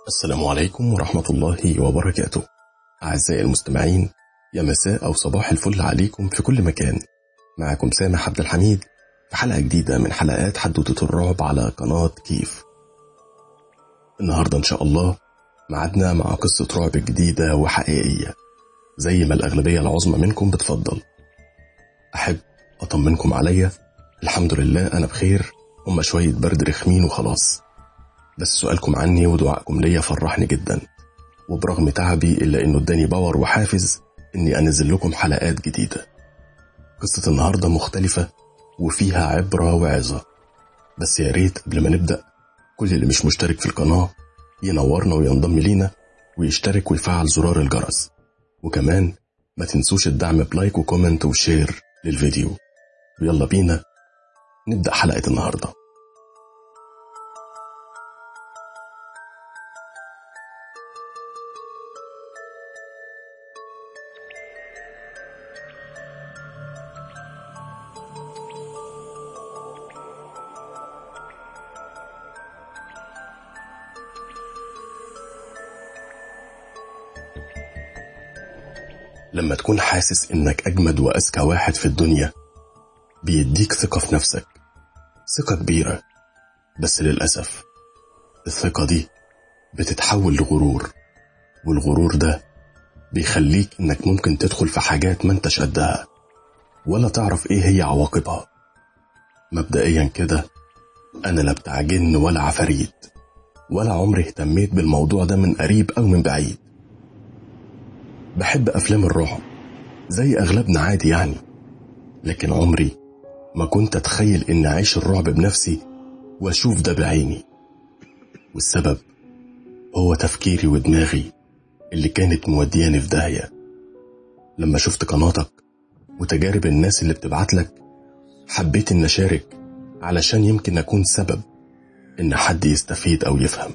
السلام عليكم ورحمة الله وبركاته. أعزائي المستمعين، يا مساء أو صباح الفل عليكم في كل مكان. معكم سامح عبد الحميد في حلقة جديدة من حلقات حدوتة الرعب على قناة كيف. النهاردة إن شاء الله معدنا مع قصة رعب جديدة وحقيقية زي ما الأغلبية العظمى منكم بتفضل. أحب أطمنكم عليا، الحمد لله أنا بخير، هما شوية برد رخمين وخلاص. بس سؤالكم عني ودعائكم ليا فرحني جدا، وبرغم تعبي إلا إنه اداني باور وحافز إني أنزل لكم حلقات جديدة. قصة النهاردة مختلفة وفيها عبرة وعظة، بس يا ريت قبل ما نبدأ كل اللي مش مشترك في القناة ينورنا وينضم لينا ويشترك ويفعل زرار الجرس، وكمان ما تنسوش الدعم بلايك وكومنت وشير للفيديو. ويلا بينا نبدأ حلقة النهاردة. لما تكون حاسس إنك أجمد وأذكى واحد في الدنيا بيديك ثقة في نفسك، ثقة كبيرة، بس للأسف الثقة دي بتتحول لغرور، والغرور ده بيخليك إنك ممكن تدخل في حاجات ما انتش قدها ولا تعرف إيه هي عواقبها. مبدئيا كده أنا لا بتاع جن ولا عفاريت، ولا عمري اهتميت بالموضوع ده من قريب أو من بعيد. بحب أفلام الرعب زي أغلبنا عادي يعني، لكن عمري ما كنت أتخيل إن أعيش الرعب بنفسي وأشوف ده بعيني. والسبب هو تفكيري ودماغي اللي كانت مودياني في داهية. لما شفت قناتك وتجارب الناس اللي بتبعتلك حبيت إن أشارك علشان يمكن أكون سبب إن حد يستفيد أو يفهم.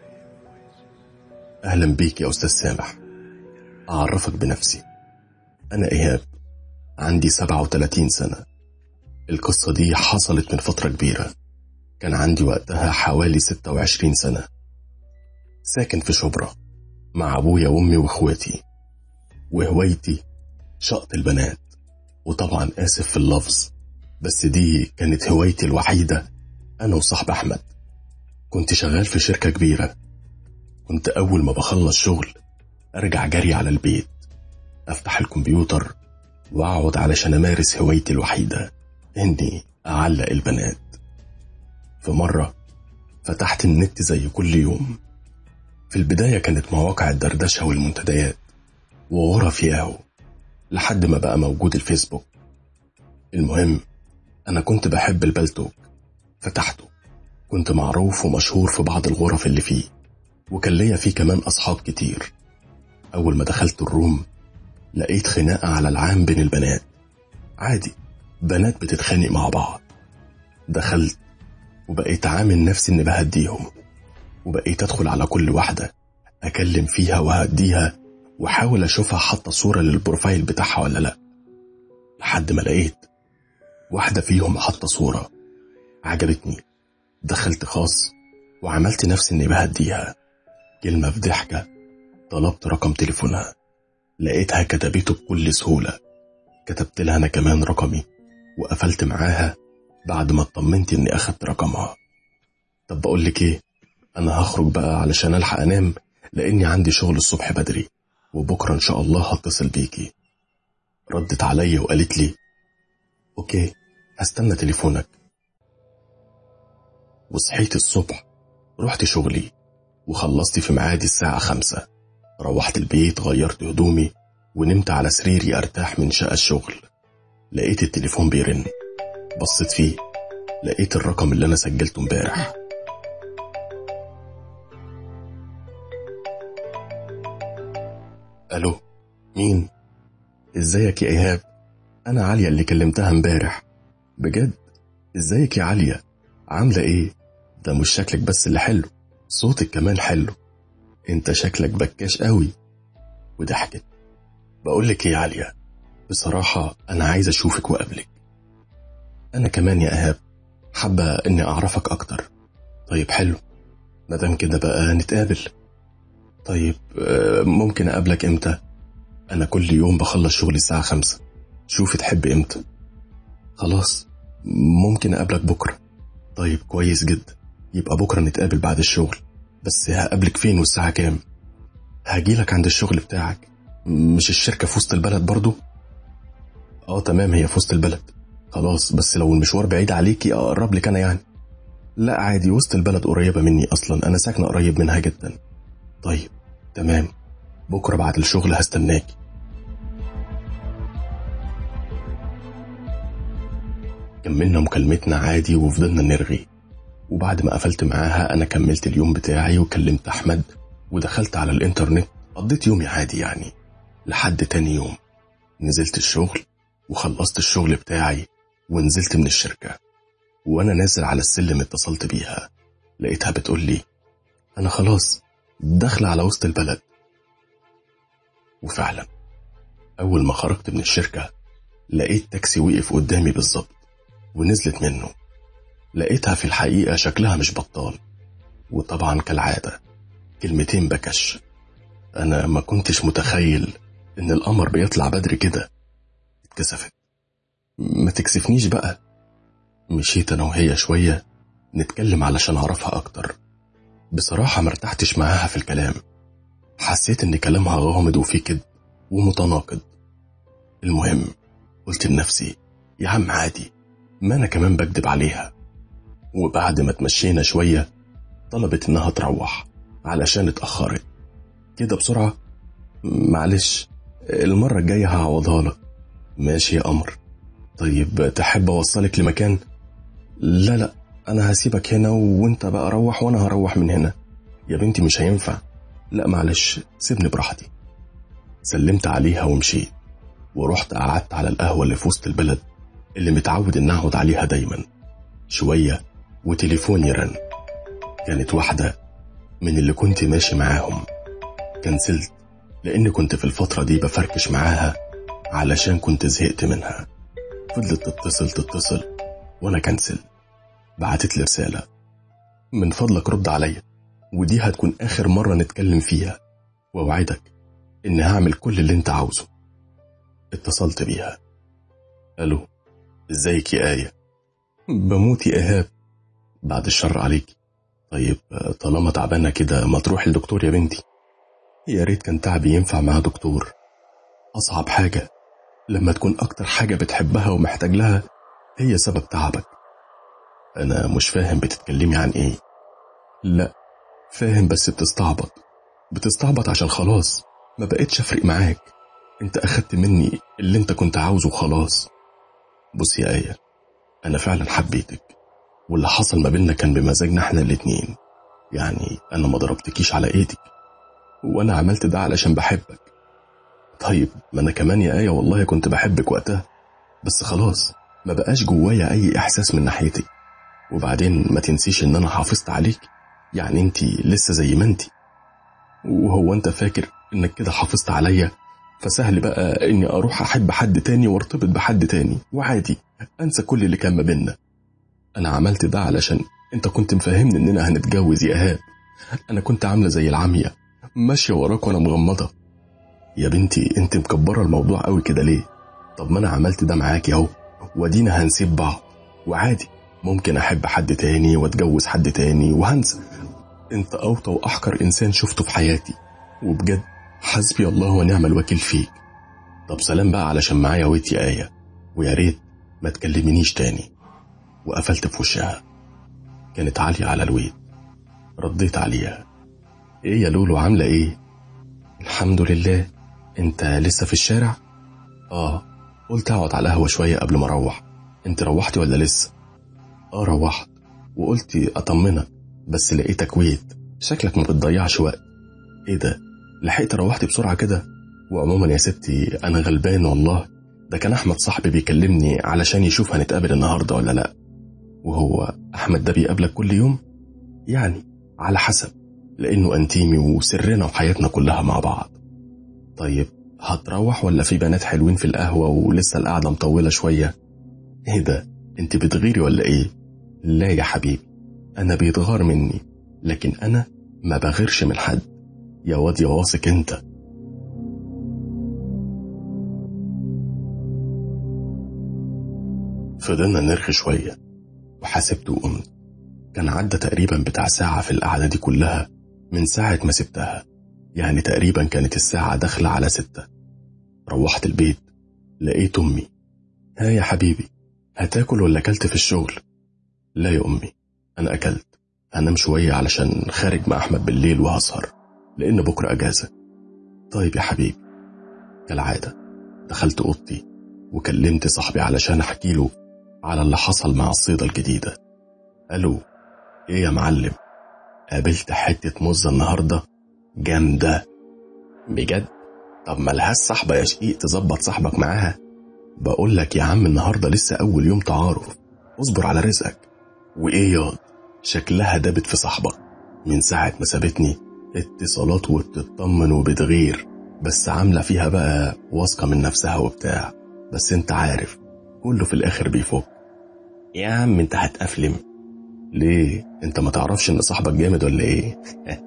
أهلا بيك يا أستاذ سامح. أعرفك بنفسي، أنا إيهاب، عندي 37 سنة. القصة دي حصلت من فترة كبيرة، كان عندي وقتها حوالي 26 سنة. ساكن في شبرا مع أبويا وأمي وإخواتي، وهوايتي شقط البنات. وطبعا آسف في اللفظ، بس دي كانت هوايتي الوحيدة أنا وصاحب أحمد. كنت شغال في شركة كبيرة، كنت أول ما بخلص شغل أرجع جري على البيت، أفتح الكمبيوتر وأقعد علشان أمارس هوايتي الوحيدة، إني أعلق البنات. في مرة فتحت النت زي كل يوم. في البداية كانت مواقع الدردشة والمنتديات وغرف ياهو، لحد ما بقى موجود الفيسبوك. المهم أنا كنت بحب البلتوك، فتحته. كنت معروف ومشهور في بعض الغرف اللي فيه، وكان ليا فيه كمان أصحاب كتير. أول ما دخلت الروم لقيت خناقة على العام بين البنات، عادي، بنات بتتخانق مع بعض. دخلت وبقيت عامل نفسي إني بهديهم، وبقيت أدخل على كل واحدة أكلم فيها وهديها وحاول أشوفها حاطة صورة للبروفايل بتاعها ولا لأ، لحد ما لقيت واحدة فيهم حاطة صورة عجبتني. دخلت خاص وعملت نفسي إني بهديها. كلمة في ضحكة طلبت رقم تليفونها، لقيتها كتبته بكل سهولة. كتبت لها أنا كمان رقمي وقفلت معاها بعد ما اطمنت إني أخدت رقمها. طب بقولك إيه، أنا هخرج بقى علشان ألحق أنام، لأني عندي شغل الصبح بدري، وبكرة إن شاء الله هتصل بيكي. ردت عليا وقالت لي أوكي، هستنى تليفونك. وصحيت الصبح، رحت شغلي وخلصت في معادي الساعة 5. روحت البيت، غيرت هدومي ونمت على سريري أرتاح من شقة الشغل. لقيت التليفون بيرن، بصيت فيه لقيت الرقم اللي أنا سجلته امبارح. ألو، مين؟ إزيك يا إيهاب؟ أنا عليا اللي كلمتها امبارح. بجد؟ إزيك يا عليا؟ عاملة إيه؟ ده مش شكلك بس اللي حلو، صوتك كمان حلو، انت شكلك بكاش قوي. وضحكت. بقولك ايه يا عليا، بصراحة انا عايز اشوفك وقابلك. انا كمان يا ايهاب حابة اني اعرفك اكتر. طيب حلو، مادام كده بقى نتقابل. طيب ممكن أقابلك إمتى؟ أنا كل يوم بخلص شغلي الساعة 5. شوف تحب إمتى. خلاص ممكن أقابلك بكرة. طيب كويس جدا، يبقى بكرة نتقابل بعد الشغل. بس هقابلك فين والساعة كام؟ هجيلك عند الشغل بتاعك. مش الشركة في وسط البلد برضو؟ تمام، هي في وسط البلد. خلاص، بس لو المشوار بعيد عليكي أقرب لك أنا يعني. لا عادي، وسط البلد قريبة مني أصلا، أنا ساكنة قريب منها جدا. طيب تمام، بكرة بعد الشغل هستناكي. كملنا مكالمتنا عادي وفضلنا نرغي، وبعد ما قفلت معاها أنا كملت اليوم بتاعي وكلمت أحمد ودخلت على الإنترنت. قضيت يومي عادي يعني لحد تاني يوم. نزلت الشغل وخلصت الشغل بتاعي ونزلت من الشركة، وأنا نازل على السلم اتصلت بيها، لقيتها بتقول لي أنا خلاص داخلة على وسط البلد. وفعلا أول ما خرجت من الشركة لقيت تاكسي وقف قدامي بالظبط ونزلت منه. لقيتها في الحقيقة شكلها مش بطال، وطبعا كالعادة كلمتين بكش. أنا ما كنتش متخيل إن القمر بيطلع بدري كده. اتكسفت. ما تكسفنيش بقى. مشيت أنا وهي شوية نتكلم علشان أعرفها أكتر. بصراحة مرتحتش معاها في الكلام، حسيت إن كلامها غامض وفيه كده ومتناقض. المهم قلت لنفسي يا عم عادي، ما أنا كمان بكدب عليها. وبعد ما تمشينا شوية طلبت إنها تروح علشان اتأخرت. كده بسرعة؟ معلش، المرة الجاية هعوضها لك. ماشي يا قمر. طيب تحب أوصلك لمكان؟ لا أنا هسيبك هنا وانت بقى روح وأنا هروح من هنا. يا بنتي مش هينفع. لا معلش، سيبني براحتي. سلمت عليها ومشيت، ورحت قعدت على القهوة اللي في وسط البلد اللي متعود إن أقعد عليها دايما. شوية وتليفوني رن. كانت واحدة من اللي كنت ماشي معاهم. كنسلت لأني كنت في الفترة دي بفركش معاها علشان كنت زهقت منها. فضلت تتصل وأنا كنسل. بعتت لي رسالة من فضلك رد عليا، ودي هتكون آخر مرة نتكلم فيها، وأوعدك إن هعمل كل اللي انت عاوزه. اتصلت بيها. ألو، ازيك يا آية؟ بموت يا إيهاب. بعد الشر عليك. طيب طالما تعبانة كده ما تروح للدكتور يا بنتي. يا ريت كان تعبي ينفع مع دكتور. أصعب حاجة لما تكون أكتر حاجة بتحبها ومحتاج لها هي سبب تعبك. أنا مش فاهم بتتكلمي عن إيه. لا فاهم، بس بتستعبط عشان خلاص ما بقتش أفرق معاك. انت أخدت مني اللي انت كنت عاوزه خلاص. بص يا آية، أنا فعلا حبيتك، واللي حصل ما بيننا كان بمزاجنا احنا الاتنين. يعني أنا ما ضربتكيش على ايدك، وأنا عملت ده علشان بحبك. طيب ما أنا كمان يا آية والله كنت بحبك وقتها، بس خلاص ما بقاش جوايا أي إحساس من ناحيتك. وبعدين ما تنسيش إن أنا حافظت عليك، يعني انت لسه زي ما انت. وهو انت فاكر إنك كده حافظت عليا فسهل بقى إني أروح أحب حد تاني وارتبط بحد تاني وعادي أنسى كل اللي كان ما بيننا؟ أنا عملت ده علشان أنت كنت مفهمني إننا هنتجوز يا إيهاب. أنا كنت عاملة زي العمية ماشية وراك وأنا مغمضة. يا بنتي أنت مكبرة الموضوع قوي كده ليه؟ طب ما أنا عملت ده معاك أهو، ودينا هنسيب بعض وعادي ممكن أحب حد تاني واتجوز حد تاني وهنسى. أنت أوطى وأحقر إنسان شفته في حياتي، وبجد حسبي الله ونعم الوكيل فيك. طب سلام بقى علشان معايا ويت يا آية، ويا ريت ما تكلمنيش تاني. وقفلت في وشها. كانت عالية على الويت. رديت عليها. ايه يا لولو عاملة ايه؟ الحمد لله. انت لسه في الشارع؟ قلت اقعد على القهوة شوية قبل ما اروح. انت روحتي ولا لسه؟ روحت، وقلت اطمنك بس لقيتك ويت، شكلك ما بتضيعش وقت. ايه ده، لحقت روحتي بسرعة كده؟ وعموما يا ستي انا غلبان والله، ده كان احمد صاحبي بيكلمني علشان يشوف هنتقابل النهاردة ولا لا. وهو احمد ده بيقابلك كل يوم؟ يعني على حسب، لانه انتيمي وسرنا وحياتنا كلها مع بعض. طيب هتروح ولا في بنات حلوين في القهوة ولسه القعدة مطولة شوية؟ ايه ده، انت بتغيري ولا ايه؟ لا يا حبيبي، انا بيتغار مني، لكن انا ما بغيرش من حد. يا واد يا واثق انت. فضلنا نرغي شوية وحاسبت وقمت. كان عدى تقريبا بتاع ساعة في القعدة دي كلها من ساعة ما سبتها، يعني تقريبا كانت الساعة داخلة على 6. روحت البيت لقيت أمي. ها يا حبيبي، هتاكل ولا أكلت في الشغل؟ لا يا أمي، أنا أكلت، هنام شوية علشان خارج مع أحمد بالليل وهسهر لأن بكرة أجازة. طيب يا حبيبي. كالعادة دخلت أوضتي وكلمت صاحبي علشان أحكي له على اللي حصل مع الصيدة الجديدة. ألو، إيه يا معلم؟ قابلت حتة مزة النهاردة جامدة. بجد؟ طب ملهاش صاحبة يا شقيق تظبط صاحبك معاها؟ بقول لك يا عم النهاردة لسه أول يوم تعارف، اصبر على رزقك. وإيه ياض، شكلها دابت في صاحبك من ساعة ما سابتني، اتصالات وبتطمن وبتغير، بس عاملة فيها بقى واثقة من نفسها وبتاع، بس انت عارف كله في الآخر بيفك. يا عم انت هتقفلم ليه؟ انت ما تعرفش ان صاحبك جامد ولا ايه؟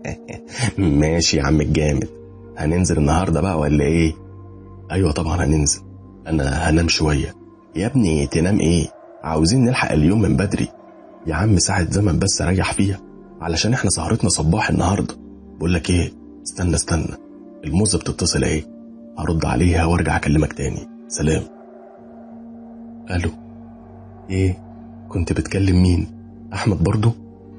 ماشي يا عم الجامد، هننزل النهاردة بقى ولا ايه؟ ايوه طبعا هننزل، انا هنام شوية. يا ابني تنام ايه؟ عاوزين نلحق اليوم من بدري. يا عم ساعة زمن بس اريح فيها علشان احنا سهرتنا صباح النهاردة. بقول لك ايه، استنى الموزة بتتصل ايه، هرد عليها وارجع اكلمك تاني. سلام. الو، ايه كنت بتكلم مين؟ احمد برضو؟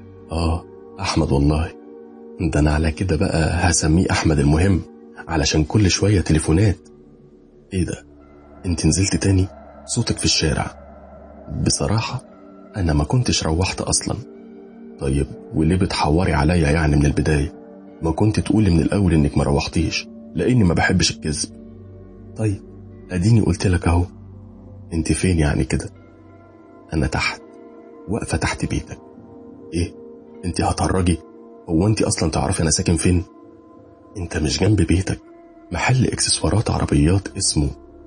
احمد والله. ده انا على كده بقى هسميه احمد المهم علشان كل شوية تليفونات. ايه ده، انت نزلت تاني؟ صوتك في الشارع. بصراحة انا ما كنتش روحت اصلا. طيب وليه بتحوري عليا يعني من البداية؟ ما كنت تقولي من الاول انك ما روحتيش لاني ما بحبش الكذب. طيب اديني قلت لك اهو. انت فين يعني كده؟ انا تحت، واقفة تحت بيتك. ايه انت هتهرجي؟ هو انت اصلا تعرفي انا ساكن فين؟ انت مش جنب بيتك محل اكسسوارات عربيات اسمه؟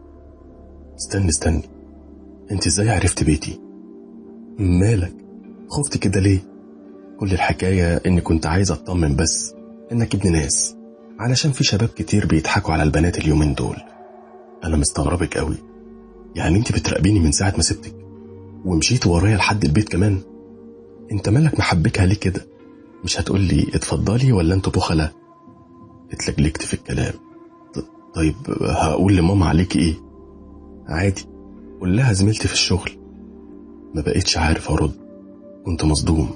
استني، انت ازاي عرفت بيتي؟ مالك خفت كده ليه؟ كل الحكاية اني كنت عايز اطمن بس انك ابن ناس، علشان في شباب كتير بيضحكوا على البنات اليومين دول. انا مستغربك قوي، يعني انت بتراقبيني من ساعة ما سبتك ومشيت ورايا لحد البيت كمان؟ انت مالك محبكها ليه كده؟ مش هتقولي اتفضلي ولا انتوا بخلة؟ اتلجلجت في الكلام. طيب هقول لماما عليكي ايه؟ عادي، قول لها زميلتي في الشغل. ما بقيتش عارف ارد، كنت مصدوم.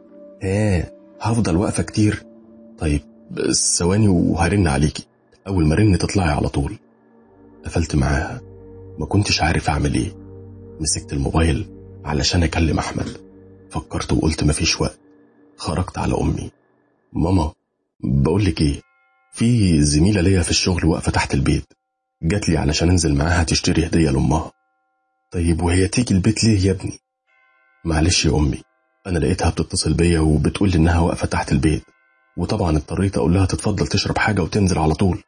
هفضل واقفة كتير؟ طيب ثواني وهرن عليكي، اول ما رن تطلعي على طول. قفلت معاها، ما كنتش عارف اعمل ايه. مسكت الموبايل علشان اكلم احمد، فكرت وقلت مفيش وقت. خرجت على امي. ماما بقولك ايه، في زميلة ليا في الشغل واقفة تحت البيت، جات لي علشان انزل معاها تشتري هدية لأمها. طيب وهي تيجي البيت ليه يا ابني؟ معلش يا أمي، أنا لقيتها بتتصل بيا وبتقول لي إنها واقفة تحت البيت، وطبعا اضطريت أقول لها تتفضل تشرب حاجة وتنزل على طول.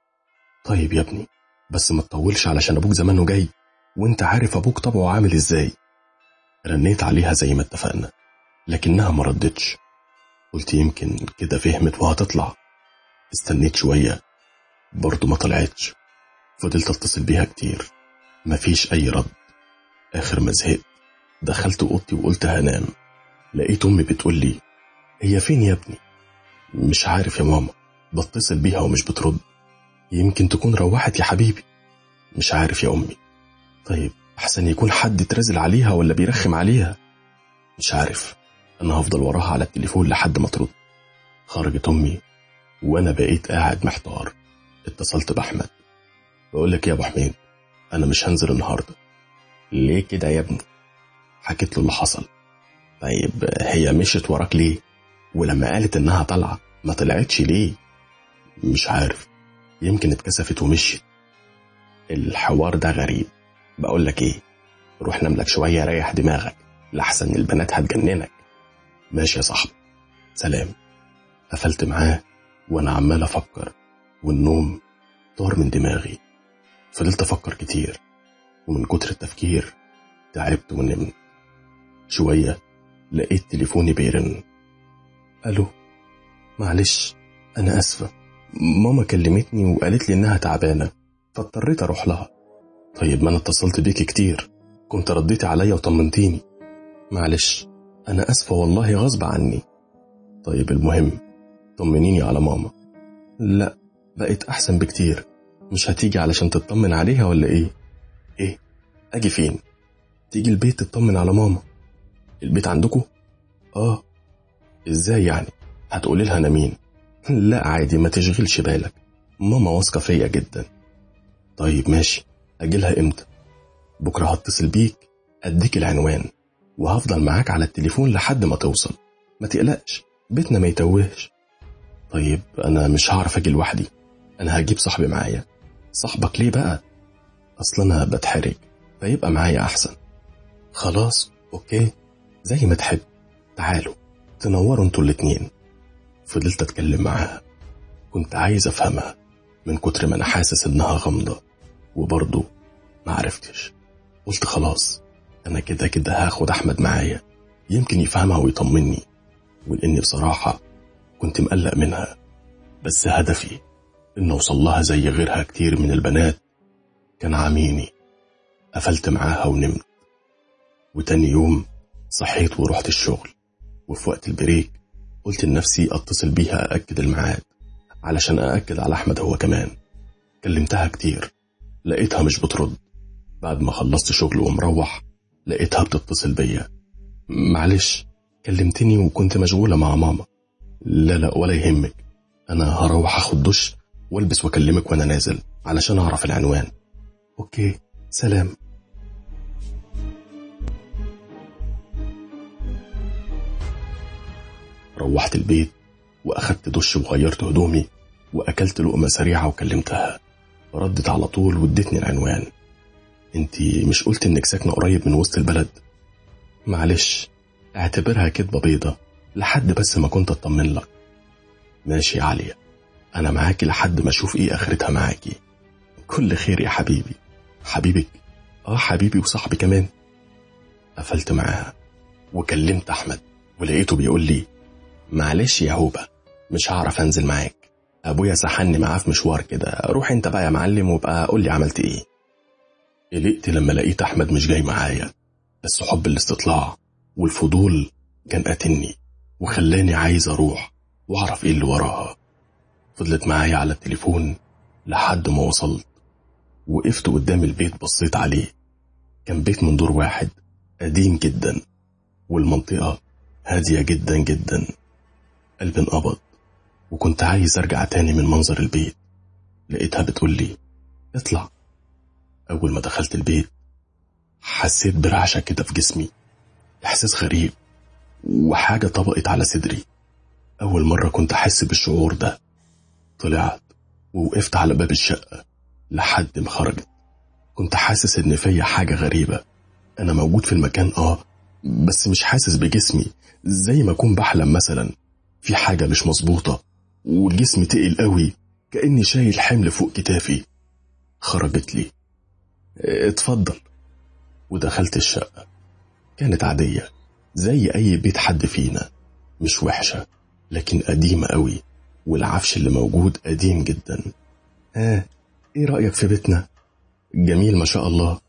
طيب يا ابني بس ما تطولش علشان أبوك زمانه جاي، وانت عارف أبوك طبعه عامل إزاي. رنيت عليها زي ما اتفقنا لكنها ما ردتش. قلت يمكن كده فهمت وهتطلع. استنيت شوية برضو ما طلعتش. فضلت اتصل بيها كتير، مفيش أي رد. آخر ما زهقت دخلت أوضتي وقلت هنام. لقيت أمي بتقول لي هي فين يا ابني؟ مش عارف يا ماما، بتصل بيها ومش بترد. يمكن تكون روحت يا حبيبي. مش عارف يا أمي. طيب أحسن يكون حد ترزل عليها ولا بيرخم عليها. مش عارف، أنا هفضل وراها على التليفون لحد ما ترد. خرجت أمي وأنا بقيت قاعد محتار. اتصلت بأحمد. بقولك يا أبو حميد، أنا مش هنزل النهاردة. ليه كده يا ابني؟ حكيت له اللي حصل. طيب هي مشت وراك ليه؟ ولما قالت إنها طالعة ما طلعتش ليه؟ مش عارف، يمكن اتكسفت ومشيت. الحوار ده غريب. بقولك ايه، روح نملك شوية ريح دماغك لحسن البنات هتجننك. ماشي يا صاحبي، سلام. قفلت معاه وانا عمال افكر والنوم طار من دماغي. فضلت افكر كتير ومن كتر التفكير تعبت ونمت. شوية لقيت تليفوني بيرن. الو، معلش انا اسفة، ماما كلمتني وقالت لي إنها تعبانة، فاضطريت أروح لها. طيب ما أنا اتصلت بيكي كتير، كنت رديتي عليا وطمنتيني. معلش أنا أسفة والله غصب عني. طيب المهم طمنيني على ماما. لا بقت أحسن بكتير. مش هتيجي علشان تطمن عليها ولا إيه؟ إيه؟ أجي فين؟ تيجي البيت تطمن على ماما. البيت عندكم؟ آه. إزاي يعني؟ هتقولي لها أنا مين؟ لا عادي ما تشغلش بالك، ماما واثقة فيا جدا. طيب ماشي، أجيلها إمتى؟ بكرة هتصل بيك أديك العنوان وهفضل معاك على التليفون لحد ما توصل، ما تقلقش بيتنا ما يتوهش. طيب أنا مش هعرف أجي لوحدي، أنا هجيب صاحبي معايا. صاحبك ليه بقى؟ أصلا أنا بتحرج فيبقى معايا أحسن. خلاص أوكي زي ما تحب، تعالوا تنوروا انتوا الاتنين. فضلت أتكلم معاها، كنت عايز أفهمها من كتر ما أنا حاسس إنها غامضة، وبرضه ما عرفتش. قلت خلاص أنا كده كده هاخد أحمد معايا، يمكن يفهمها ويطمني، ولأني بصراحة كنت مقلق منها، بس هدفي إن أوصل لها زي غيرها كتير من البنات كان عاميني. قفلت معاها ونمت، وتاني يوم صحيت ورحت الشغل، وفي وقت البريك قلت لنفسي أتصل بيها أأكد الميعاد علشان أأكد على أحمد هو كمان. كلمتها كتير لقيتها مش بترد. بعد ما خلصت شغل ومروح لقيتها بتتصل بيا. معلش كلمتني وكنت مشغولة مع ماما. لا ولا يهمك، أنا هروح أخد دش والبس وأكلمك وأنا نازل علشان أعرف العنوان. أوكي سلام. روحت البيت وأخدت دش وغيرت هدومي وأكلت لقمة سريعة وكلمتها. ردت على طول وادتني العنوان. انتي مش قلت انك ساكنة قريب من وسط البلد؟ معلش اعتبرها كدبة بيضة لحد بس ما كنت اطمن لك. ماشي يا عليا، انا معاكي لحد ما اشوف ايه اخرتها معاكي. كل خير يا حبيبي. حبيبك؟ اه حبيبي وصاحبي كمان. قفلت معاها وكلمت احمد ولقيته بيقول لي معلش يا هوبة مش هعرف انزل معاك، ابويا سحني معاه في مشوار كده، روح انت بقى يا معلم وبقى قول لي عملت ايه. قلقت لما لقيت احمد مش جاي معايا، بس حب الاستطلاع والفضول كان قاتلني وخلاني عايز اروح واعرف ايه اللي وراها. فضلت معايا على التليفون لحد ما وصلت. وقفت قدام البيت بصيت عليه، كان بيت من دور واحد قديم جدا، والمنطقة هادية جدا جدا. قلبي انقبض وكنت عايز ارجع تاني من منظر البيت. لقيتها بتقول لي اطلع. اول ما دخلت البيت حسيت برعشة كده في جسمي، احساس غريب وحاجة طبقت على صدري. اول مرة كنت احس بالشعور ده. طلعت ووقفت على باب الشقة لحد ما خرجت. كنت حاسس ان فيا حاجة غريبة، انا موجود في المكان بس مش حاسس بجسمي، زي ما اكون بحلم مثلا. في حاجة مش مظبوطة والجسم تقل قوي كأني شايل حمل فوق كتافي. خرجت لي اتفضل. ودخلت الشقة، كانت عادية زي اي بيت حد فينا، مش وحشة لكن قديمة قوي، والعفش اللي موجود قديم جدا. ايه رأيك في بيتنا؟ جميل ما شاء الله.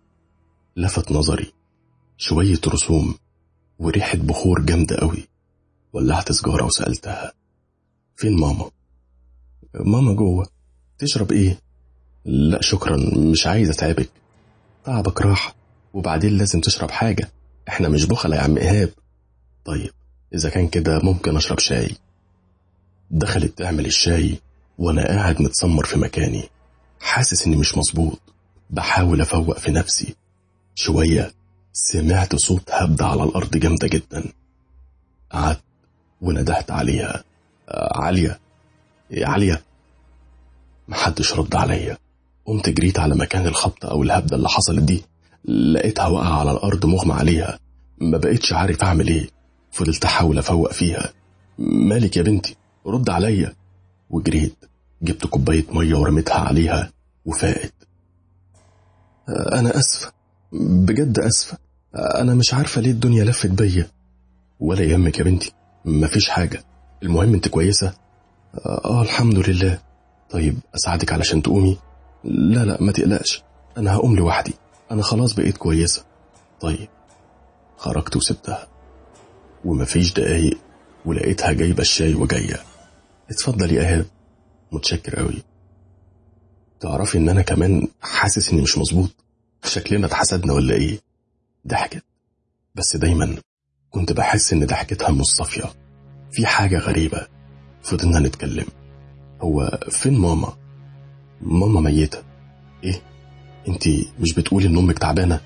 لفت نظري شوية رسوم وريحة بخور جامدة قوي. ولعت سجارة وسألتها فين ماما؟ ماما جوه. تشرب ايه؟ لا شكرا مش عايز اتعبك. تعبك راح، وبعدين لازم تشرب حاجة، احنا مش بخلة يا عم ايهاب. طيب اذا كان كده ممكن اشرب شاي. دخلت تعمل الشاي وانا قاعد متسمر في مكاني، حاسس اني مش مظبوط، بحاول افوق في نفسي. شوية سمعت صوت هبدة على الارض جامدة جدا. قعدت وندهت عليها عالية يا عالية. محدش رد عليا. قمت جريت على مكان الخبطة او الهبدة اللي حصلت دي، لقيتها واقعة على الارض مغمى عليها، ما بقيتش عارف اعمل ايه. فضلت احاول افوق فيها. مالك يا بنتي رد عليا. وجريت جبت كوباية مية ورميتها عليها وفاقت. انا اسفة بجد اسفة، انا مش عارفة ليه الدنيا لفت بيا. ولا يهمك يا بنتي مفيش حاجة، المهم انت كويسة؟ الحمد لله. طيب أساعدك علشان تقومي؟ لا لا ما تقلقش، أنا هقوم لوحدي، أنا خلاص بقيت كويسة. طيب. خرجت وسبتها، ومفيش دقايق ولقيتها جايبة الشاي وجاية. اتفضل يا إيهاب. متشكر قوي. تعرفي إن أنا كمان حاسس إني مش مظبوط، شكلنا اتحسدنا ولا إيه؟ ضحكت، بس دايما كنت بحس إن ضحكتها مش صافية، في حاجة غريبة. فضلنا نتكلم. هو فين ماما؟ ماما ميتة. إيه؟ انتي مش بتقولي إن أمك تعبانة؟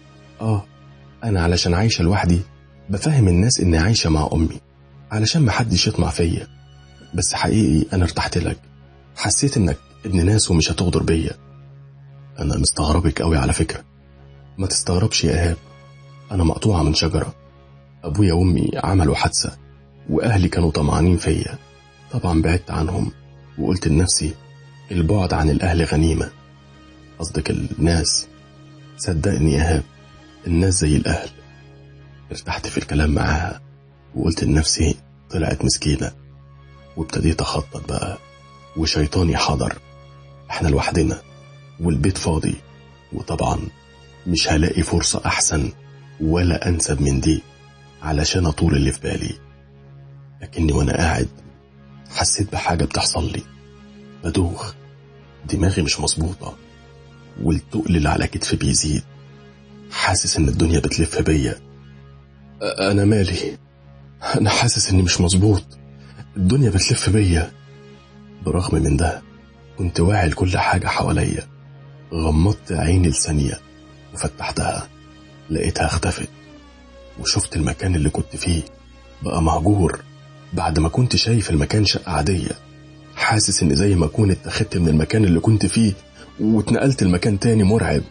أنا علشان عايشة لوحدي بفهم الناس إني عايشة مع أمي علشان محدش يطمع فيا، بس حقيقي أنا ارتحت لك، حسيت إنك ابن ناس ومش هتغدر بيا. أنا مستغربك قوي على فكرة. ما تستغربش يا إيهاب، أنا مقطوعة من شجرة. أبويا وأمي عملوا حادثة وأهلي كانوا طمعانين فيا، طبعا بعدت عنهم وقلت لنفسي البعد عن الأهل غنيمة. قصدك الناس؟ صدقني يا إيهاب، الناس زي الأهل. ارتحت في الكلام معاها وقلت لنفسي طلعت مسكينة، وابتديت أخطط بقى، وشيطاني حضر. احنا لوحدنا والبيت فاضي، وطبعا مش هلاقي فرصة أحسن ولا أنسب من دي علشان أطول اللي في بالي. لكني وأنا قاعد حسيت بحاجة بتحصل لي، بدوخ، دماغي مش مظبوطة، والتقل اللي على كتفي بيزيد، حاسس إن الدنيا بتلف بيا. أنا مالي؟ أنا حاسس إني مش مظبوط، الدنيا بتلف بيا. برغم من ده كنت واعي لكل حاجة حواليا. غمضت عيني لثانية وفتحتها، لقيتها اختفت، وشفت المكان اللي كنت فيه بقى مهجور بعد ما كنت شايف المكان شقة عادية. حاسس إن زي ما كنت اتخذت من المكان اللي كنت فيه واتنقلت المكان تاني مرعب.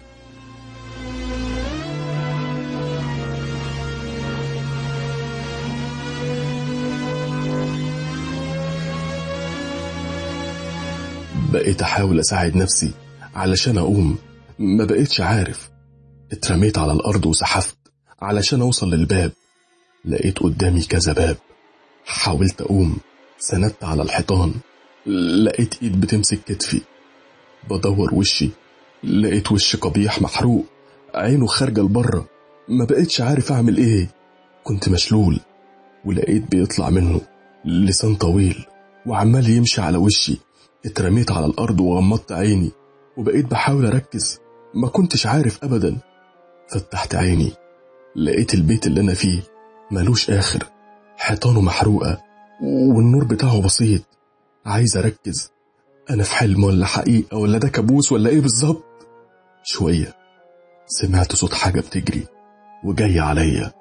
بقيت أحاول أساعد نفسي علشان أقوم، ما بقيتش عارف. اترميت على الأرض وسحفت علشان أوصل للباب. لقيت قدامي كذا باب، حاولت أقوم، سندت على الحيطان، لقيت إيد بتمسك كتفي. بدور وشي، لقيت وش قبيح محروق، عينه خارجة لبره، ما بقيتش عارف أعمل إيه. كنت مشلول، ولقيت بيطلع منه لسان طويل وعمال يمشي على وشي. اترميت على الأرض وغمضت عيني وبقيت بحاول أركز، ما كنتش عارف أبدا. فتحت عيني، لقيت البيت اللي أنا فيه ملوش آخر، حيطانه محروقة والنور بتاعه بسيط. عايز أركز، أنا في حلم ولا حقيقة ولا ده كابوس ولا إيه بالظبط؟ شوية سمعت صوت حاجة بتجري وجاية عليا.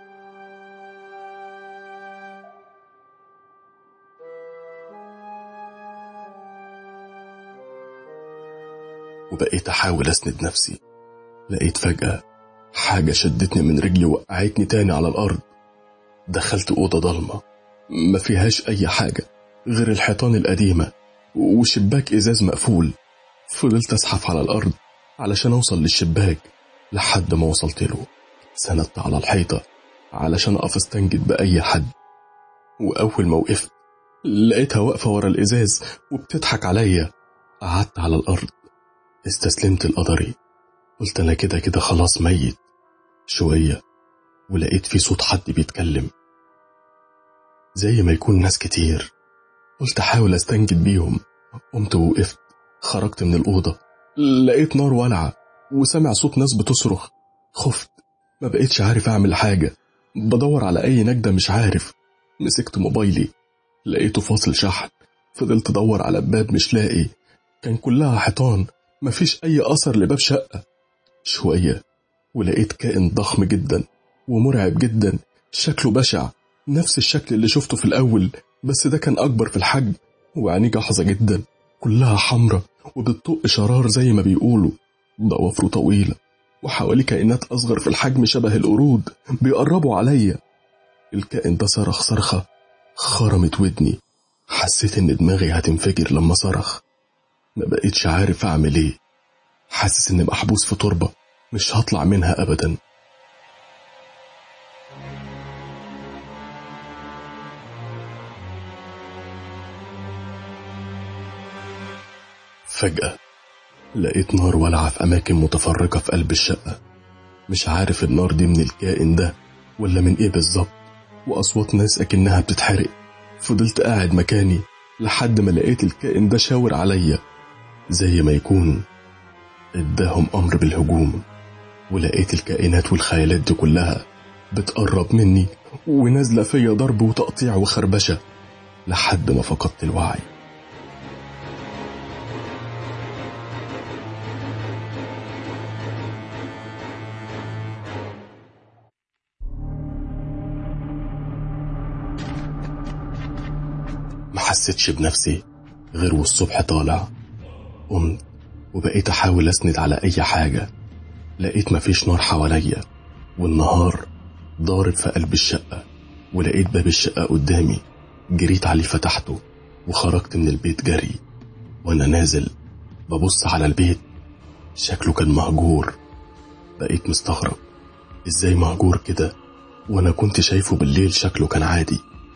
وبقيت أحاول أسند نفسي. لقيت فجأة حاجة شدتني من رجلي وقعتني تاني على الأرض. دخلت أوضة ضلمة ما فيهاش أي حاجة غير الحيطان القديمة وشباك إزاز مقفول. فضلت أزحف على الأرض علشان أوصل للشباك لحد ما وصلت له. سندت على الحيطة علشان أقف استنجد بأي حد، وأول ما وقفت لقيتها واقفة ورا الإزاز وبتضحك عليا. قعدت على الأرض، استسلمت لقدري، قلت أنا كده كده خلاص ميت. شوية ولقيت في صوت حد بيتكلم، زي ما يكون ناس كتير. قلت أحاول أستنجد بيهم. قمت ووقفت، خرجت من الأوضة، لقيت نار والعة وسمع صوت ناس بتصرخ. خفت، ما بقيتش عارف أعمل حاجة، بدور على أي نجدة مش عارف. مسكت موبايلي، لقيته فاصل شحن. فضلت أدور على باب مش لاقي، كان كلها حيطان، مفيش أي أثر لباب شقة. شوية ولقيت كائن ضخم جدا ومرعب جدا، شكله بشع، نفس الشكل اللي شفته في الأول، بس ده كان أكبر في الحجم، وعينيه جحظة جدا كلها حمرة وبتطق شرار زي ما بيقولوا. ضوافره طويلة وحوالي كائنات أصغر في الحجم شبه القرود بيقربوا عليا. الكائن ده صرخ صرخة خرمت ودني، حسيت إن دماغي هتنفجر لما صرخ. ما بقيتش عارف أعمل إيه، حاسس إني محبوس في تربة مش هطلع منها أبدا. فجأة لقيت نار والعة في أماكن متفرقة في قلب الشقة. مش عارف النار دي من الكائن ده ولا من إيه بالظبط، وأصوات ناس أكنها بتتحرق. فضلت قاعد مكاني لحد ما لقيت الكائن ده شاور عليا زي ما يكون اداهم أمر بالهجوم. ولقيت الكائنات والخيالات دي كلها بتقرب مني ونازلة فيا ضرب وتقطيع وخربشة لحد ما فقدت الوعي. ما حسيتش بنفسي غير والصبح طالع. قمت وبقيت أحاول أسند على أي حاجة. لقيت مفيش نار حواليا والنهار ضارب في قلب الشقة. ولقيت باب الشقة قدامي، جريت عليه فتحته وخرجت من البيت جري. وأنا نازل ببص على البيت شكله كان مهجور. بقيت مستغرب إزاي مهجور كده وأنا كنت شايفه بالليل شكله كان عادي.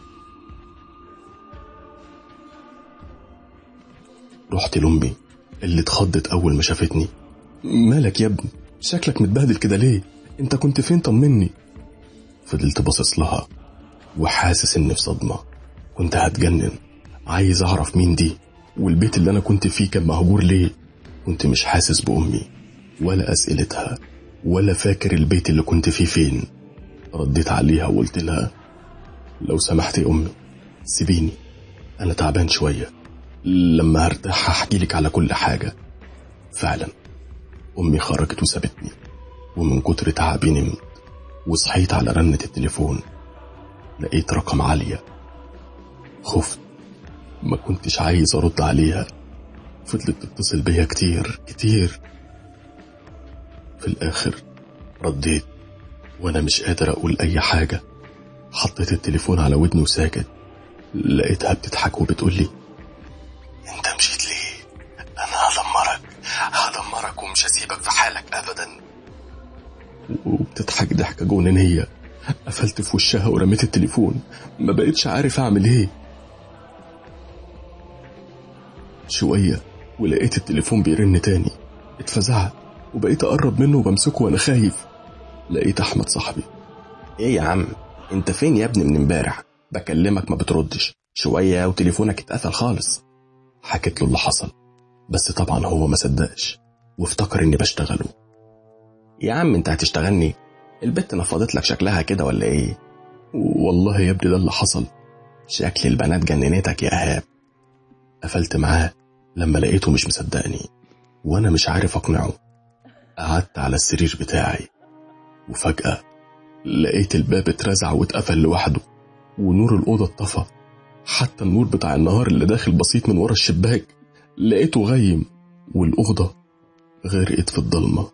رحت لأمي اللي اتخضت أول ما شافتني. مالك يا ابني؟ شكلك متبهدل كده ليه؟ انت كنت فين؟ طمني. فضلت باصص لها وحاسس اني في صدمة. كنت هتجنن، عايز اعرف مين دي والبيت اللي انا كنت فيه كان مهجور ليه. كنت مش حاسس بأمي ولا أسئلتها ولا فاكر البيت اللي كنت فيه فين. رديت عليها وقلت لها لو سمحت يا أمي سيبيني، أنا تعبان شوية، لما هرتاح هحكيلك على كل حاجة. فعلا أمي خرجت وسابتني، ومن كتر تعبي نمت وصحيت على رنة التليفون. لقيت رقم عالية. خفت، ما كنتش عايز أرد عليها. فضلت تتصل بيا كتير كتير. في الآخر رديت وأنا مش قادر أقول أي حاجة. حطيت التليفون على ودني وساكت. لقيتها بتضحك وبتقولي انت مشيت ليه؟ انا هدمرك ومش هسيبك في حالك ابدا. وبتضحك ضحكة جنونية. قفلت في وشها ورميت التليفون. ما بقيتش عارف اعمل ايه. شوية ولقيت التليفون بيرن تاني. اتفزعت وبقيت اقرب منه وبمسكه وانا خايف. لقيت احمد صاحبي. ايه يا عم انت فين يا ابني؟ من امبارح بكلمك ما بتردش، شوية وتليفونك اتقفل خالص. حكيت له اللي حصل، بس طبعا هو ما صدقش وافتكر اني بشتغله. يا عم انت هتشتغلني؟ البت نفضت لك شكلها كده ولا ايه؟ والله يا ابني ده اللي حصل. شكل البنات جننتك يا اهاب. قفلت معاه لما لقيته مش مصدقني وانا مش عارف اقنعه. قعدت على السرير بتاعي وفجأة لقيت الباب اترزع واتقفل لوحده ونور الأوضة اتطفى. حتى النور بتاع النهار اللي داخل بسيط من ورا الشباك لقيته غيم، والأوضة غرقت في الضلمة.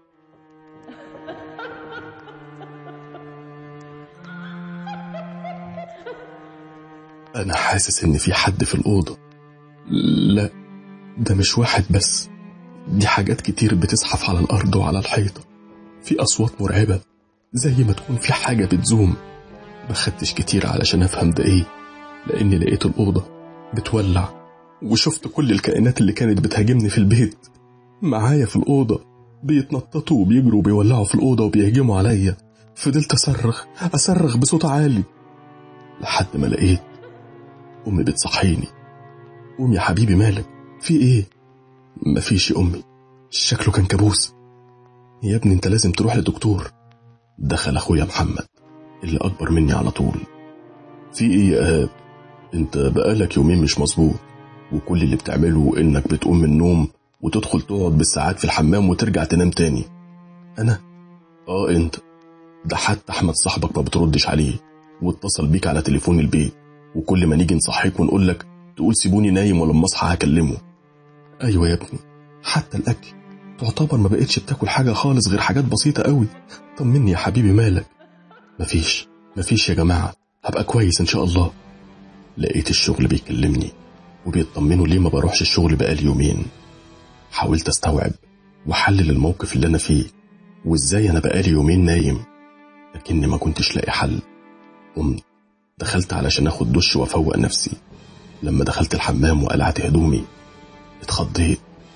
أنا حاسس إن في حد في الأوضة. لا، ده مش واحد بس، دي حاجات كتير بتزحف على الأرض وعلى الحيطة. في أصوات مرعبة زي ما تكون في حاجة بتزوم. ما خدتش كتير علشان أفهم ده إيه، لأني لقيت الأوضة بتولع وشفت كل الكائنات اللي كانت بتهاجمني في البيت معايا في الأوضة بيتنططوا وبيجروا وبيولعوا في الأوضة وبيهجموا عليا. فضلت أصرخ بصوت عالي لحد ما لقيت أمي بتصحيني. قوم يا حبيبي، مالك؟ في إيه؟ مفيش يا أمي، شكله كان كابوس. يا ابني انت لازم تروح لدكتور. دخل أخويا محمد اللي أكبر مني على طول. في إيه يا إيهاب؟ انت بقالك يومين مش مظبوط، وكل اللي بتعمله إنك بتقوم من النوم وتدخل تقعد بالساعات في الحمام وترجع تنام تاني. أنا؟ انت. ده حتى أحمد صاحبك ما بتردش عليه، واتصل بيك على تليفون البيت، وكل ما نيجي نصحيك ونقول لك تقول سيبوني نايم ولما اصحى هكلمه. أيوة يا ابني، حتى الأكل تعتبر ما بقتش بتاكل حاجة خالص غير حاجات بسيطة قوي. طمني يا حبيبي، مالك؟ مفيش يا جماعة، هبقى كويس إن شاء الله. لقيت الشغل بيكلمني وبيطمنوا ليه ما بروحش الشغل بقالي يومين. حاولت استوعب وحلل الموقف اللي أنا فيه وإزاي أنا بقالي يومين نايم، لكني ما كنتش لاقي حل. قمت دخلت علشان أخد دش وأفوق نفسي. لما دخلت الحمام وقلعت هدومي اتخضيت.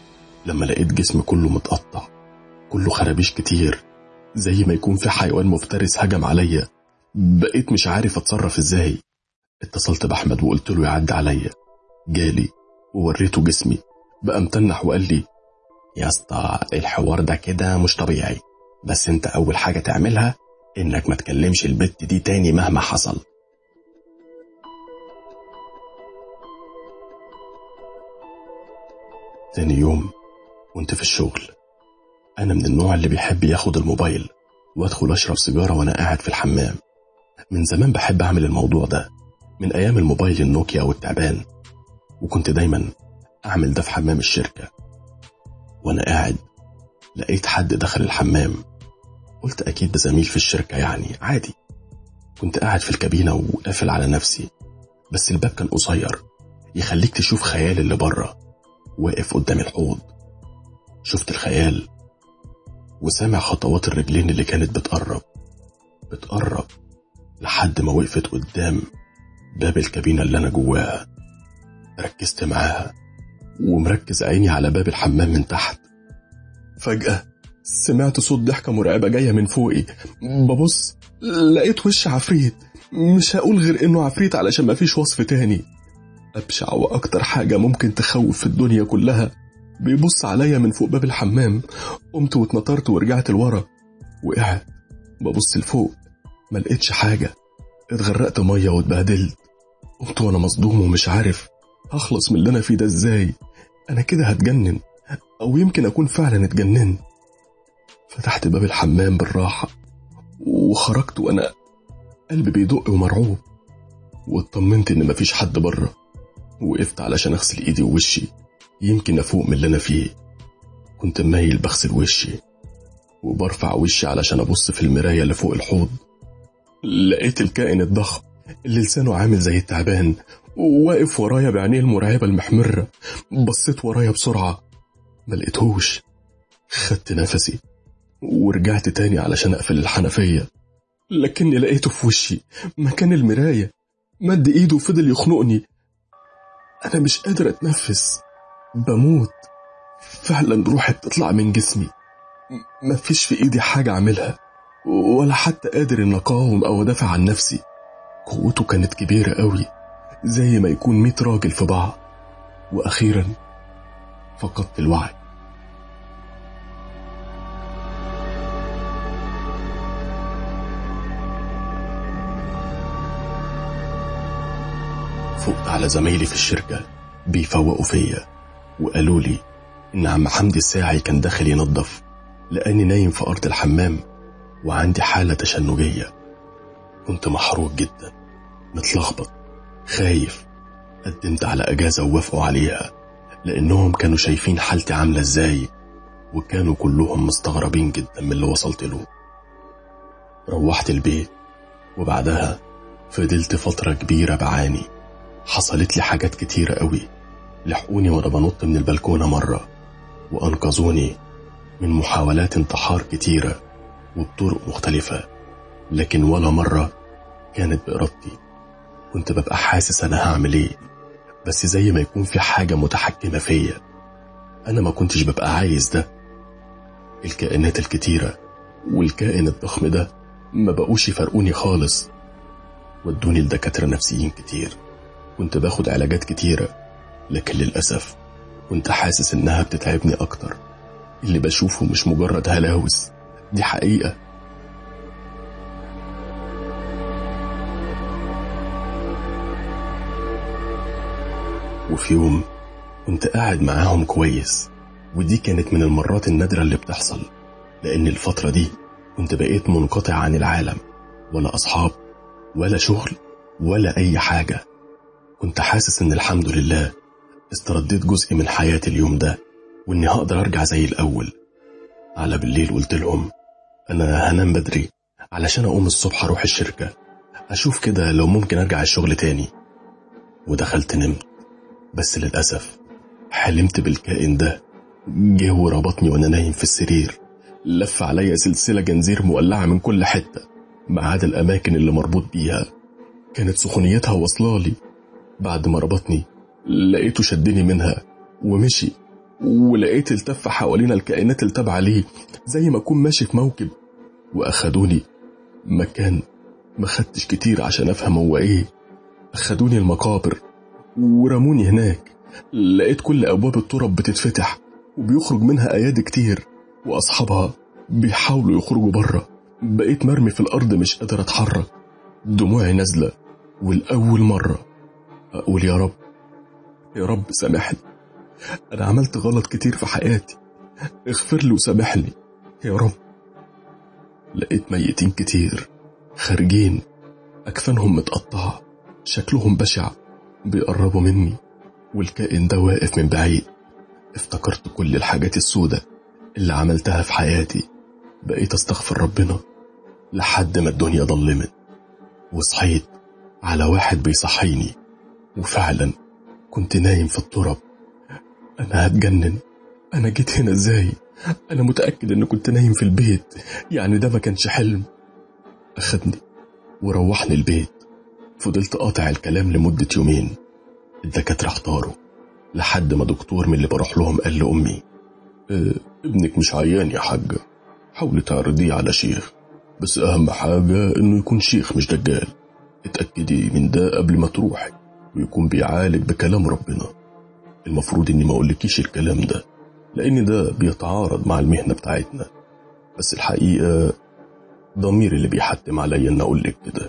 لما لقيت جسمي كله متقطع، كله خرابيش كتير، زي ما يكون في حيوان مفترس هجم عليا. بقيت مش عارف اتصرف ازاي. اتصلت بأحمد وقلت له يعدي عليا. جالي ووريته جسمي، بقى متنح وقال لي يا اسطى الحوار ده كده مش طبيعي، بس انت اول حاجة تعملها انك ما تكلمش البت دي تاني مهما حصل. تاني يوم كنت في الشغل. انا من النوع اللي بيحب ياخد الموبايل وادخل اشرب سيجارة وانا قاعد في الحمام. من زمان بحب اعمل الموضوع ده، من ايام الموبايل النوكيا والتعبان، وكنت دايما اعمل ده في حمام الشركة. وانا قاعد لقيت حد دخل الحمام، قلت اكيد ده زميل في الشركة يعني عادي. كنت قاعد في الكابينة وقافل على نفسي، بس الباب كان قصير يخليك تشوف خيال اللي بره واقف قدام الحوض. شفت الخيال وسامع خطوات الرجلين اللي كانت بتقرب لحد ما وقفت قدام باب الكابينة اللي أنا جواها. ركزت معاها ومركز عيني على باب الحمام من تحت. فجأة سمعت صوت ضحكة مرعبة جاية من فوقي. ببص لقيت وش عفريت، مش هقول غير إنه عفريت علشان ما فيش وصف تاني. أبشع وأكتر حاجة ممكن تخوف في الدنيا كلها بيبص عليا من فوق باب الحمام. قمت واتنطرت ورجعت لورا، وقعت ببص لفوق ما لقيتش حاجة. اتغرقت مية واتبهدلت. قمت وانا مصدوم ومش عارف هخلص من اللي انا فيه ده ازاي. انا كده هتجنن، او يمكن اكون فعلا اتجننت. فتحت باب الحمام بالراحة وخرجت وانا قلبي بيدق ومرعوب، واطمنت ان مفيش حد بره. وقفت علشان اغسل ايدي ووشي يمكن افوق من اللي انا فيه. كنت مايل بغسل وشي وبرفع وشي علشان ابص في المراية اللي فوق الحوض. لقيت الكائن الضخم اللي لسانه عامل زي التعبان وواقف ورايا بعينيه المرعبة المحمرة. بصيت ورايا بسرعة ما لقيتهوش. خدت نفسي ورجعت تاني علشان اقفل الحنفية، لكني لقيته في وشي مكان المراية. مد ايده وفضل يخنقني. انا مش قادر اتنفس، بموت فعلا. روحي بتطلع من جسمي، مفيش في ايدي حاجة اعملها ولا حتى قادر ان اقاوم او ادافع عن نفسي. قوته كانت كبيرة قوي، زي ما يكون 100 راجل في بعض. واخيرا فقدت الوعي. فقت على زمايلي في الشركة بيفوقوا فيا وقالوا لي إن عم حمدي الساعي كان داخل ينظف، لأني نايم في أرض الحمام وعندي حالة تشنجية. كنت محروق جدا، متلخبط، خايف. قدمت على أجازة ووافقوا عليها لأنهم كانوا شايفين حالتي عاملة إزاي، وكانوا كلهم مستغربين جدا من اللي وصلت له. روحت البيت وبعدها فضلت فترة كبيرة بعاني. حصلت لي حاجات كتيرة قوي. لحقوني وانا بنط من البلكونة مرة، وأنقذوني من محاولات انتحار كتيرة وبطرق مختلفة، لكن ولا مرة كانت بإرادتي. كنت ببقى حاسس أنا هعمل إيه، بس زي ما يكون في حاجة متحكمة فيا. أنا ما كنتش ببقى عايز ده. الكائنات الكتيرة والكائن الضخم ده ما بقوش يفرقوني خالص. ودوني لدكاترة نفسيين كتير، كنت باخد علاجات كتيرة، لكن للأسف كنت حاسس إنها بتتعبني أكتر. اللي بشوفه مش مجرد هلاوس، دي حقيقة. وفي يوم كنت قاعد معاهم كويس، ودي كانت من المرات النادرة اللي بتحصل، لأن الفترة دي كنت بقيت منقطع عن العالم، ولا أصحاب ولا شغل ولا أي حاجة. كنت حاسس إن الحمد لله استرديت جزء من حياتي اليوم ده، وإني هقدر أرجع زي الأول. على بالليل قلت لهم أنا هنام بدري علشان أقوم الصبح أروح الشركة، أشوف كده لو ممكن أرجع الشغل تاني. ودخلت نمت، بس للأسف حلمت بالكائن ده. جه وربطني وأنا نايم في السرير، لف عليا سلسلة جنزير مولعة من كل حتة ما عدا الأماكن اللي مربوط بيها. كانت سخونيتها وصلالي. بعد ما ربطني لقيته شدني منها ومشي، ولقيت التف حوالينا الكائنات التابعة ليه زي ما أكون ماشي في موكب، وأخدوني مكان ما خدتش كتير عشان أفهم هو إيه. أخدوني المقابر ورموني هناك. لقيت كل أبواب التراب بتتفتح وبيخرج منها أيادي كتير، وأصحابها بيحاولوا يخرجوا برا. بقيت مرمي في الأرض مش قادر أتحرك، دموعي نازلة، والأول مرة أقول يا رب، يا رب سامحني، أنا عملت غلط كتير في حياتي، اغفر لي وسامحني يا رب. لقيت ميتين كتير خارجين، أكفانهم متقطعة، شكلهم بشع، بيقربوا مني، والكائن ده واقف من بعيد. افتكرت كل الحاجات السودة اللي عملتها في حياتي. بقيت استغفر ربنا لحد ما الدنيا ضلمت، وصحيت على واحد بيصحيني، وفعلا كنت نايم في التراب. أنا هتجنن، أنا جيت هنا إزاي؟ أنا متأكد إن كنت نايم في البيت، يعني ده ما كانش حلم. أخدني وروحني البيت. فضلت قاطع الكلام لمدة يومين. الدكاترة احتاروا لحد ما دكتور من اللي بروح لهم قال لأمي ابنك مش عيان يا حاجة، حاولي تعرضيه على شيخ، بس أهم حاجة إنه يكون شيخ مش دجال. اتأكدي من ده قبل ما تروحي، ويكون بيعالج بكلام ربنا. المفروض إني ما أقولكيش الكلام ده لأن ده بيتعارض مع المهنة بتاعتنا، بس الحقيقة ضميري اللي بيحتم عليا إن أقولك كده.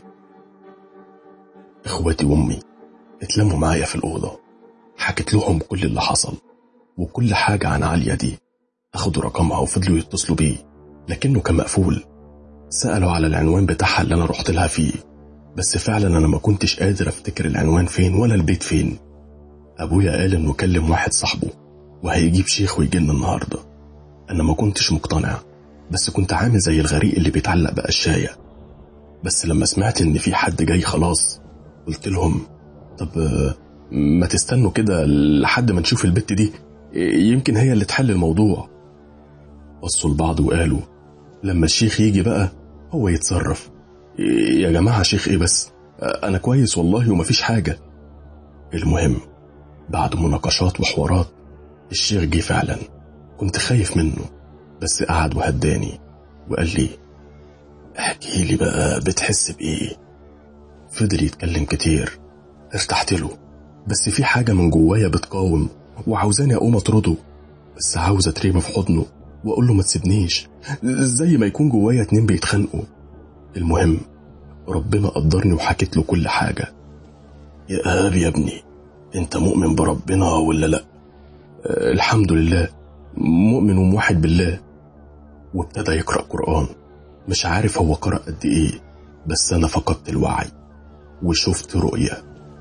إخواتي وأمي اتلموا معايا في الأوضة، حكيت لهم كل اللي حصل وكل حاجة عن عليا دي. أخدوا رقمها وفضلوا يتصلوا بيه لكنه كان مقفول. سألوا على العنوان بتاعها اللي أنا رحت لها فيه، بس فعلا أنا ما كنتش قادر أفتكر العنوان فين ولا البيت فين. أبويا قال إنه كلم واحد صاحبه وهيجيب شيخ ويجينا النهاردة. أنا ما كنتش مقتنع، بس كنت عامل زي الغريق اللي بيتعلق بقشاية. بس لما سمعت إن في حد جاي خلاص قلت لهم طب ما تستنوا كده لحد ما نشوف البت دي، يمكن هي اللي تحل الموضوع. بصوا لبعض وقالوا لما الشيخ يجي بقى هو يتصرف. يا جماعة شيخ ايه بس، انا كويس والله ومفيش حاجة. المهم بعد مناقشات وحوارات الشيخ جه فعلا. كنت خايف منه بس قعد وهداني وقال لي احكي لي بقى بتحس بايه. فضل يتكلم كتير، ارتحت له، بس في حاجة من جوايا بتقاوم وعاوزاني اقوم اطرده، بس عاوز اترمي في حضنه واقول له ما تسيبنيش، زي ما يكون جوايا اتنين بيتخانقوا. المهم ربنا قدرني وحكيت له كل حاجة. يا أبي يا ابني، انت مؤمن بربنا ولا لا؟ الحمد لله مؤمن وموحد بالله. وابتدى يقرأ قرآن. مش عارف هو قرأ قد ايه، بس انا فقدت الوعي وشفت رؤية.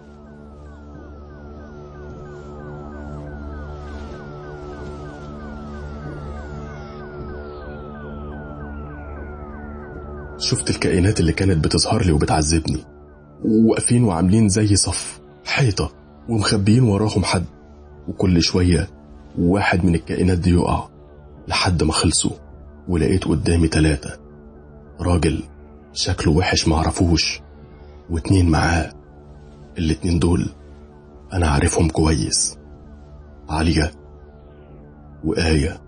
شفت الكائنات اللي كانت بتظهر لي وبتعذبني واقفين وعاملين زي صف حيطة ومخبيين وراهم حد، وكل شوية واحد من الكائنات دي يقع لحد ما خلصوا. ولقيت قدامي 3، راجل شكله وحش معرفوش و2 معاه. ال2 دول أنا عارفهم كويس، عليا وآية.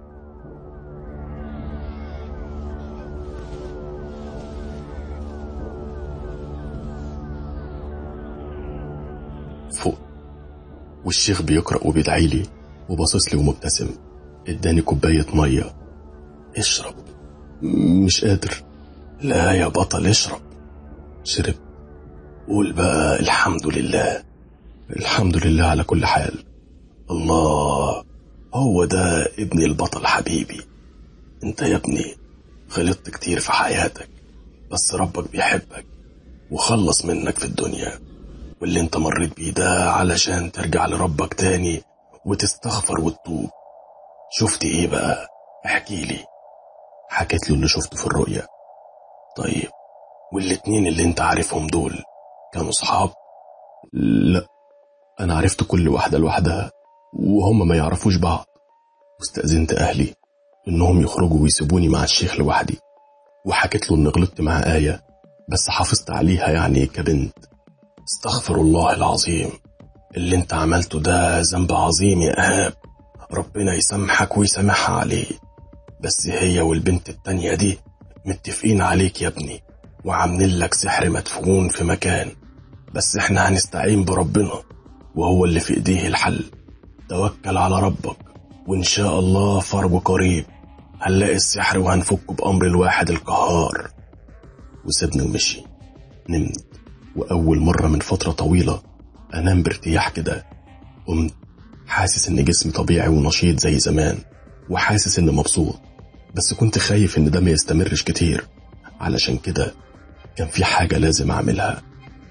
فوق والشيخ بيقرأ وبيدعي لي وباصص لي ومبتسم. اداني كوباية مية. اشرب. مش قادر. لا يا بطل اشرب. شرب. قول بقى الحمد لله. الحمد لله على كل حال. الله، هو ده ابني البطل حبيبي. انت يا ابني غلطت كتير في حياتك، بس ربك بيحبك وخلص منك في الدنيا، واللي انت مريت بيه ده علشان ترجع لربك تاني وتستغفر وتتوب. شفت ايه بقى؟ احكي لي. حكيت له اللي شفته في الرؤية. طيب وال2 اللي انت عارفهم دول كانوا صحاب؟ لا، انا عرفت كل واحدة لوحدها وهم ما يعرفوش بعض. واستأذنت اهلي انهم يخرجوا ويسيبوني مع الشيخ لوحدي، وحكيت له ان غلطت مع آية بس حافظت عليها يعني كبنت. استغفر الله العظيم، اللي انت عملته ده ذنب عظيم يا إيهاب، ربنا يسامحك ويسامحها عليه، بس هي والبنت التانية دي متفقين عليك يا ابني، وعاملين لك سحر مدفون في مكان، بس احنا هنستعين بربنا وهو اللي في ايديه الحل. توكل على ربك وان شاء الله فرج قريب، هنلاقي السحر وهنفك بأمر الواحد القهار. وسابني ومشي. نمت، وأول مرة من فترة طويلة أنام بارتياح كده. قمت حاسس إن جسمي طبيعي ونشيط زي زمان، وحاسس إن مبسوط، بس كنت خايف إن ده ما يستمرش كتير، علشان كده كان في حاجة لازم أعملها.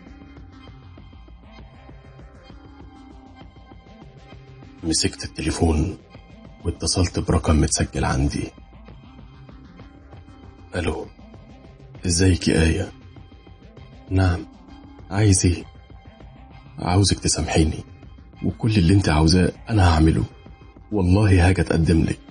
مسكت التليفون واتصلت برقم متسجل عندي. ألو، ازيك يا آية؟ نعم، عايز ايه؟ عاوزك تسامحيني، وكل اللي انت عاوزاه انا هعمله، والله هاجي اتقدم لك.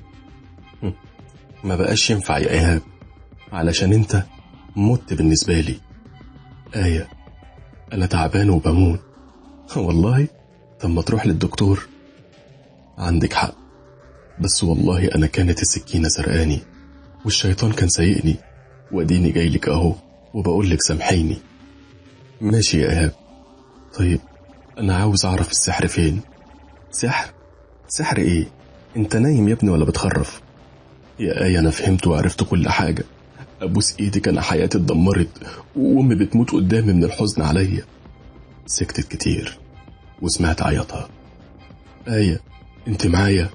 ما بقاش ينفع يا إيهاب، علشان انت مت بالنسبة لي. آية، انا تعبان وبموت. والله؟ طب ما تروح للدكتور. عندك حق، بس والله انا كانت السكينة سرقاني، والشيطان كان سايقني، واديني جاي لك اهو وبقول لك سامحيني. ماشي يا إيهاب. طيب انا عاوز اعرف السحر فين. سحر؟ سحر ايه؟ انت نايم يا ابني ولا بتخرف؟ يا آية انا فهمت وعرفت كل حاجة، ابوس ايدك، انا حياتي اتدمرت وامي بتموت قدامي من الحزن عليا. سكتت كتير وسمعت عياطها. آية، انت معايا؟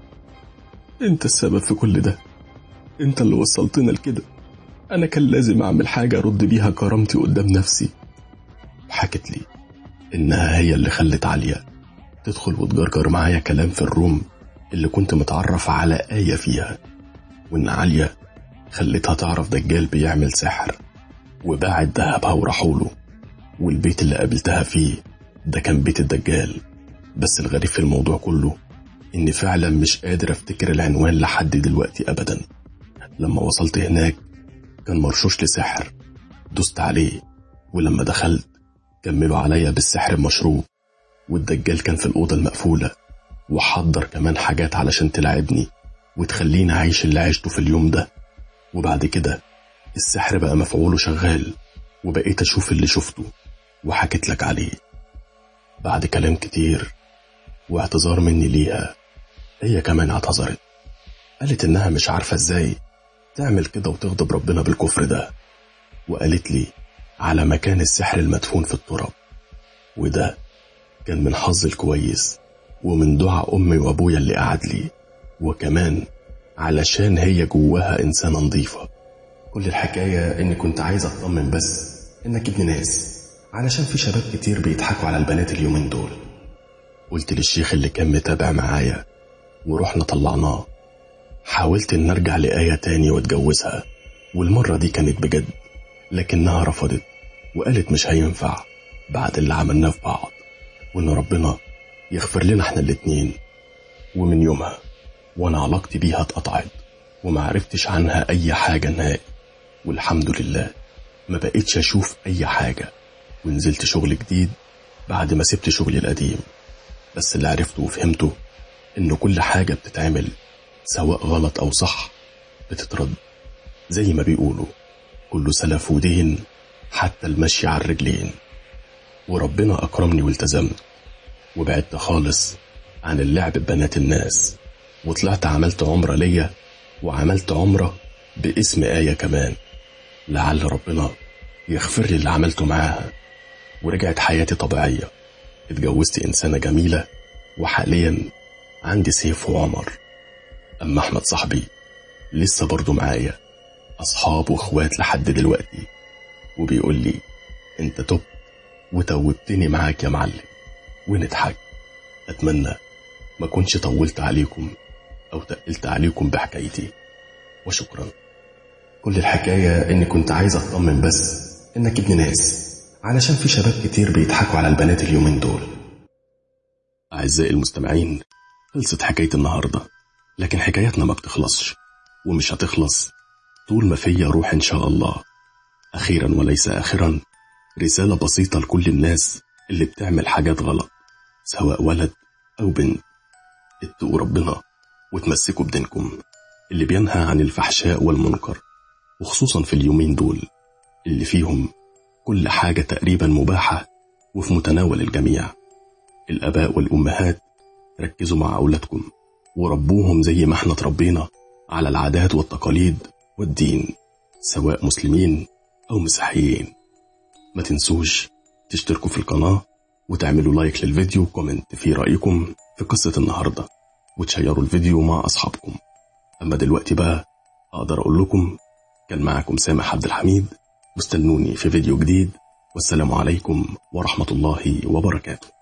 انت السبب في كل ده، انت اللي وصلتنا لكده، انا كان لازم اعمل حاجة ارد بيها كرامتي قدام نفسي. وحكت لي انها هي اللي خلت عليا تدخل وتجرجر معايا كلام في الروم اللي كنت متعرف على آية فيها، وان عليا خلتها تعرف دجال بيعمل سحر، وباعت ذهبها وراحوله، والبيت اللي قابلتها فيه ده كان بيت الدجال. بس الغريب في الموضوع كله اني فعلا مش قادر افتكر العنوان لحد دلوقتي ابدا. لما وصلت هناك كان مرشوش لسحر، دوست عليه، ولما دخلت كملوا عليا بالسحر المشروب، والدجال كان في الأوضة المقفولة، وحضر كمان حاجات علشان تلعبني وتخليني عايش اللي عشته في اليوم ده. وبعد كده السحر بقى مفعوله شغال، وبقيت أشوف اللي شفته وحكيت لك عليه. بعد كلام كتير واعتذار مني ليها، هي كمان اعتذرت، قالت إنها مش عارفة إزاي تعمل كده وتغضب ربنا بالكفر ده، وقالت لي على مكان السحر المدفون في التراب، وده كان من حظي الكويس ومن دعاء أمي وأبويا اللي قعد لي، وكمان علشان هي جواها إنسانة نظيفة. كل الحكاية إني كنت عايز أطمن بس إنك ابن ناس، علشان في شباب كتير بيضحكوا على البنات اليومين دول. قلت للشيخ اللي كان متابع معايا ورحنا طلعناه. حاولت إن أرجع لآية تاني واتجوزها، والمرة دي كانت بجد، لكنها رفضت وقالت مش هينفع بعد اللي عملناه في بعض، وإن ربنا يغفر لنا احنا الاتنين. ومن يومها وانا علاقتي بيها اتقطعت وما عرفتش عنها اي حاجة نهائي، والحمد لله ما بقيتش اشوف اي حاجة، ونزلت شغل جديد بعد ما سبت شغلي القديم. بس اللي عرفته وفهمته ان كل حاجة بتتعمل سواء غلط او صح بتترد، زي ما بيقولوا كله سلف ودين حتى المشي على الرجلين. وربنا اكرمني والتزمت، وبعدت خالص عن اللعب ببنات الناس، وطلعت عملت عمرة ليا، وعملت عمرة باسم آية كمان، لعل ربنا يغفر لي اللي عملته معاها. ورجعت حياتي طبيعية، اتجوزت إنسانة جميلة، وحاليا عندي سيف وعمر. أما أحمد صاحبي لسه برضو معايا، أصحاب وإخوات لحد دلوقتي، وبيقول لي أنت تبت وتوبتني معاك يا معلم، ونضحك. أتمنى ما كنتش طولت عليكم أو تقلت عليكم بحكايتي، وشكرا. كل الحكاية إني كنت عايز أطمن بس إنك ابن ناس، علشان في شباب كتير بيضحكوا على البنات اليومين دول. أعزائي المستمعين، خلصت حكاية النهاردة، لكن حكاياتنا ما بتخلصش ومش هتخلص طول ما فيا روح إن شاء الله. أخيرا وليس آخرا، رسالة بسيطة لكل الناس اللي بتعمل حاجات غلط، سواء ولد أو بنت. اتقوا ربنا وتمسكوا بدينكم اللي بينهى عن الفحشاء والمنكر، وخصوصا في اليومين دول اللي فيهم كل حاجة تقريبا مباحة وفي متناول الجميع. الآباء والأمهات ركزوا مع أولادكم وربوهم زي ما احنا تربينا على العادات والتقاليد والدين، سواء مسلمين أو مسيحيين. ما تنسوش تشتركوا في القناة وتعملوا لايك للفيديو وكومنت في رأيكم في قصة النهاردة، وتشيروا الفيديو مع أصحابكم. أما دلوقتي بقى أقدر أقول لكم كان معكم سامح عبد الحميد، واستنوني في فيديو جديد، والسلام عليكم ورحمة الله وبركاته.